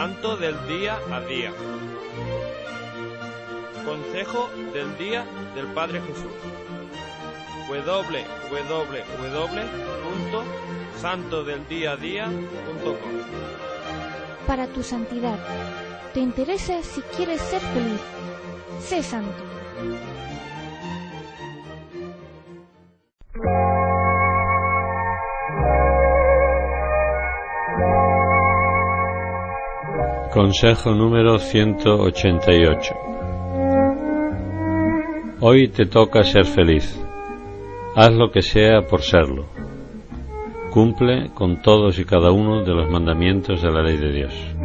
Santo del día a día. Consejo del día del Padre Jesús. www.santodeldiaadía.com. Para tu santidad. ¿Te interesa si quieres ser feliz? Sé santo. Consejo número 188. Hoy te toca ser feliz. Haz lo que sea por serlo. Cumple con todos y cada uno de los mandamientos de la ley de Dios.